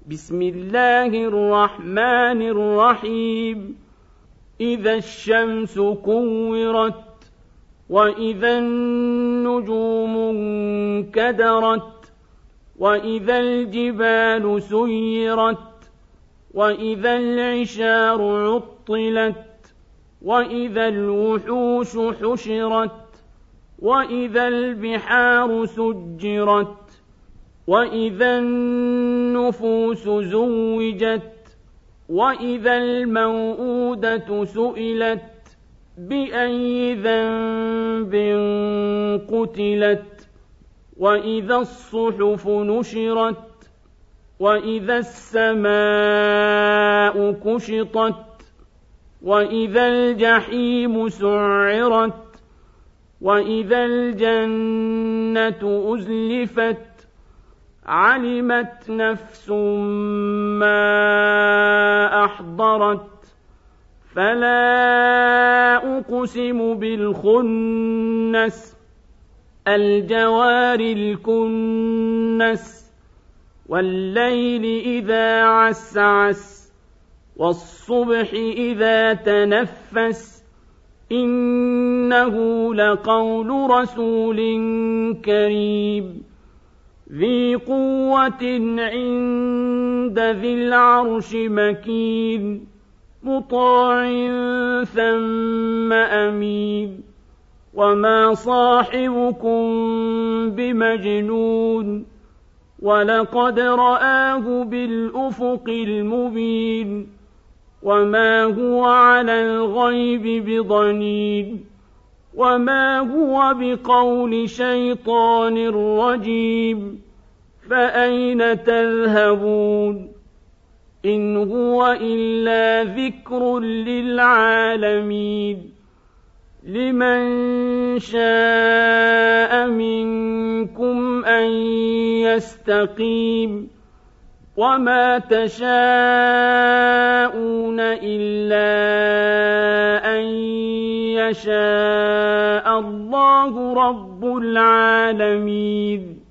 بسم الله الرحمن الرحيم إذا الشمس كورت وإذا النجوم انكدرت وإذا الجبال سيرت وإذا العشار عطلت وإذا الوحوش حشرت وإذا البحار سجرت وإذا النفوس زوجت وإذا الموءودة سئلت بأي ذنب قتلت وإذا الصحف نشرت وإذا السماء كشطت وإذا الجحيم سعرت وإذا الجنة أزلفت علمت نفس ما أحضرت فلا أقسم بالخنس الجوار الكنس والليل إذا عسعس والصبح إذا تنفس إنه لقول رسول كريم ذي قوة عند ذي العرش مكين مطاع ثم أمين وما صاحبكم بمجنون ولقد رآه بالأفق المبين وما هو على الغيب بضنين وما هو بقول شيطان رجيم فأين تذهبون إن هو إلا ذكر للعالمين لمن شاء منكم أن يستقيم وما تشاءون إلا أن يشاء الله رب العالمين.